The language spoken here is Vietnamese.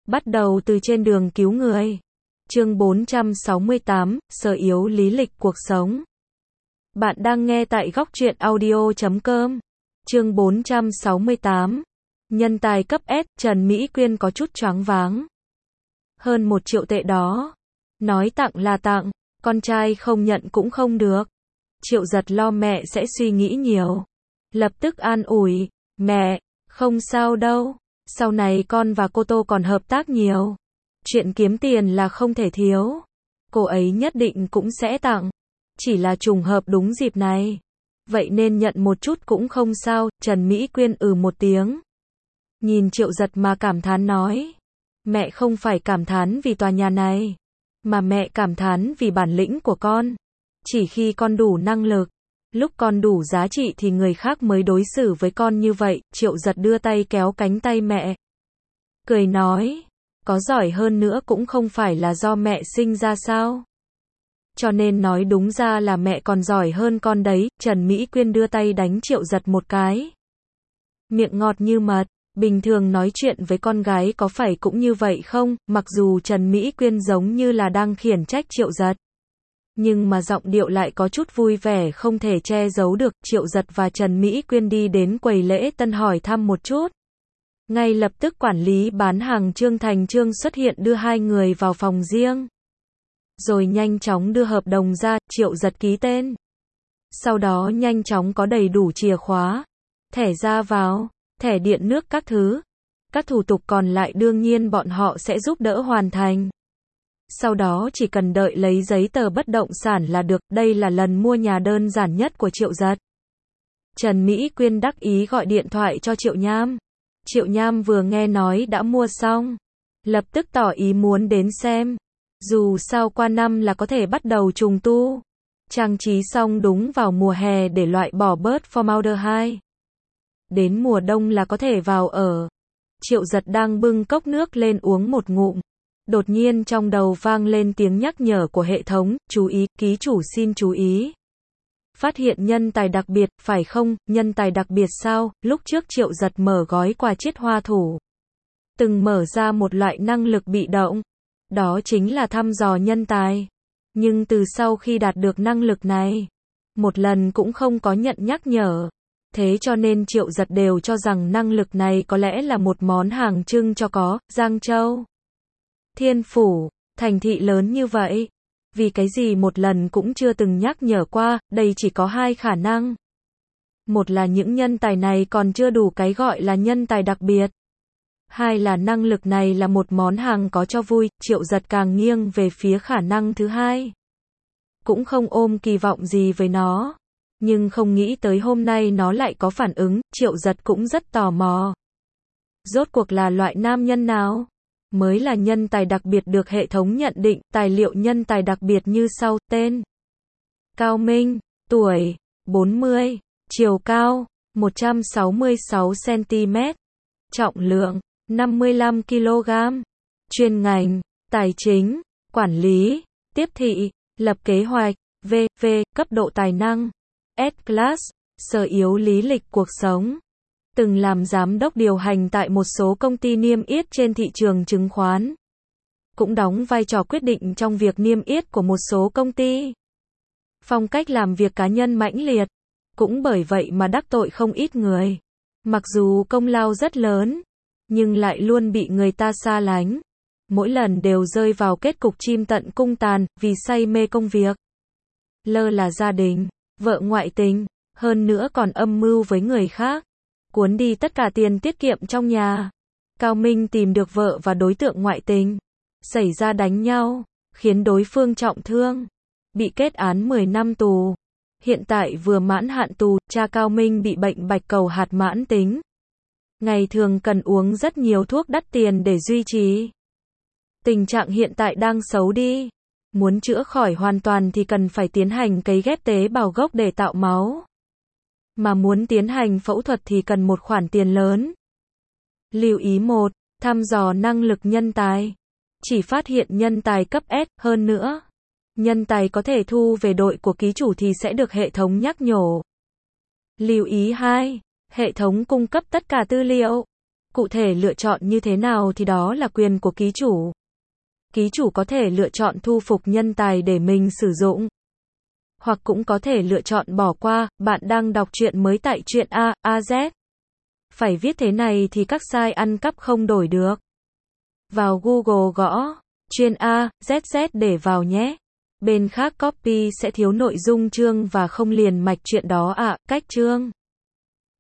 Bắt đầu từ trên đường cứu người. Chương 468, sở yếu lý lịch cuộc sống. Bạn đang nghe tại góc truyện audio.com. Chương 468. Nhân tài cấp S, Trần Mỹ Quyên có chút choáng váng. Hơn 1 triệu tệ đó. Nói tặng là tặng, con trai không nhận cũng không được. Triệu Giật lo mẹ sẽ suy nghĩ nhiều. Lập tức an ủi, mẹ, không sao đâu. Sau này con và cô Tô còn hợp tác nhiều. Chuyện kiếm tiền là không thể thiếu. Cô ấy nhất định cũng sẽ tặng. Chỉ là trùng hợp đúng dịp này. Vậy nên nhận một chút cũng không sao. Trần Mỹ Quyên một tiếng. Nhìn Triệu Giật mà cảm thán nói. Mẹ không phải cảm thán vì tòa nhà này. Mà mẹ cảm thán vì bản lĩnh của con. Chỉ khi con đủ năng lực. Lúc con đủ giá trị thì người khác mới đối xử với con như vậy. Triệu Giật đưa tay kéo cánh tay mẹ. Cười nói. Có giỏi hơn nữa cũng không phải là do mẹ sinh ra sao. Cho nên nói đúng ra là mẹ còn giỏi hơn con đấy. Trần Mỹ Quyên đưa tay đánh Triệu Giật một cái. Miệng ngọt như mật. Bình thường nói chuyện với con gái có phải cũng như vậy không? Mặc dù Trần Mỹ Quyên giống như là đang khiển trách Triệu Giật. Nhưng mà giọng điệu lại có chút vui vẻ không thể che giấu được. Triệu Giật và Trần Mỹ Quyên đi đến quầy lễ tân hỏi thăm một chút. Ngay lập tức quản lý bán hàng Trương Thành Trương xuất hiện đưa hai người vào phòng riêng. Rồi nhanh chóng đưa hợp đồng ra, Triệu Giật ký tên. Sau đó nhanh chóng có đầy đủ chìa khóa, thẻ ra vào, thẻ điện nước các thứ. Các thủ tục còn lại đương nhiên bọn họ sẽ giúp đỡ hoàn thành. Sau đó chỉ cần đợi lấy giấy tờ bất động sản là được. Đây là lần mua nhà đơn giản nhất của Triệu Giật. Trần Mỹ Quyên đắc ý gọi điện thoại cho Triệu Nham. Triệu Nham vừa nghe nói đã mua xong, lập tức tỏ ý muốn đến xem. Dù sao qua năm là có thể bắt đầu trùng tu. Trang trí xong đúng vào mùa hè để loại bỏ bớt formaldehyde. Đến mùa đông là có thể vào ở. Triệu Giật đang bưng cốc nước lên uống một ngụm. Đột nhiên trong đầu vang lên tiếng nhắc nhở của hệ thống, chú ý, ký chủ xin chú ý. Phát hiện nhân tài đặc biệt, phải không? Nhân tài đặc biệt sao? Lúc trước Triệu Giật mở gói quà chiết hoa thủ. Từng mở ra một loại năng lực bị động. Đó chính là thăm dò nhân tài. Nhưng từ sau khi đạt được năng lực này, một lần cũng không có nhận nhắc nhở. Thế cho nên Triệu Giật đều cho rằng năng lực này có lẽ là một món hàng trưng cho có, Giang Châu, Thiên Phủ, thành thị lớn như vậy. Vì cái gì một lần cũng chưa từng nhắc nhở qua, đây chỉ có hai khả năng. Một là những nhân tài này còn chưa đủ cái gọi là nhân tài đặc biệt. Hai là năng lực này là một món hàng có cho vui. Triệu Giật càng nghiêng về phía khả năng thứ hai. Cũng không ôm kỳ vọng gì với nó. Nhưng không nghĩ tới hôm nay nó lại có phản ứng. Triệu Giật cũng rất tò mò. Rốt cuộc là loại nam nhân nào mới là nhân tài đặc biệt được hệ thống nhận định? Tài liệu nhân tài đặc biệt như sau. Tên: Cao Minh, tuổi 40, chiều cao 166 cm, trọng lượng 55 kg, chuyên ngành tài chính, quản lý, tiếp thị, lập kế hoạch, v.v. cấp độ tài năng S-Class, sở yếu lý lịch cuộc sống. Từng làm giám đốc điều hành tại một số công ty niêm yết trên thị trường chứng khoán. Cũng đóng vai trò quyết định trong việc niêm yết của một số công ty. Phong cách làm việc cá nhân mãnh liệt. Cũng bởi vậy mà đắc tội không ít người. Mặc dù công lao rất lớn, nhưng lại luôn bị người ta xa lánh. Mỗi lần đều rơi vào kết cục chim tận cung tàn, vì say mê công việc. Lơ là gia đình, vợ ngoại tình, hơn nữa còn âm mưu với người khác. Cuốn đi tất cả tiền tiết kiệm trong nhà. Cao Minh tìm được vợ và đối tượng ngoại tình. Xảy ra đánh nhau, khiến đối phương trọng thương. Bị kết án 10 năm tù. Hiện tại vừa mãn hạn tù, cha Cao Minh bị bệnh bạch cầu hạt mãn tính. Ngày thường cần uống rất nhiều thuốc đắt tiền để duy trì. Tình trạng hiện tại đang xấu đi. Muốn chữa khỏi hoàn toàn thì cần phải tiến hành cấy ghép tế bào gốc để tạo máu. Mà muốn tiến hành phẫu thuật thì cần một khoản tiền lớn. Lưu ý 1. Thăm dò năng lực nhân tài. Chỉ phát hiện nhân tài cấp S, hơn nữa. Nhân tài có thể thu về đội của ký chủ thì sẽ được hệ thống nhắc nhở. Lưu ý 2. Hệ thống cung cấp tất cả tư liệu. Cụ thể lựa chọn như thế nào thì đó là quyền của ký chủ. Ký chủ có thể lựa chọn thu phục nhân tài để mình sử dụng. Hoặc cũng có thể lựa chọn bỏ qua, bạn đang đọc truyện mới tại truyện AZ. Phải viết thế này thì các site ăn cắp không đổi được. Vào Google gõ truyện AZZ để vào nhé. Bên khác copy sẽ thiếu nội dung chương và không liền mạch truyện đó ạ. Cách chương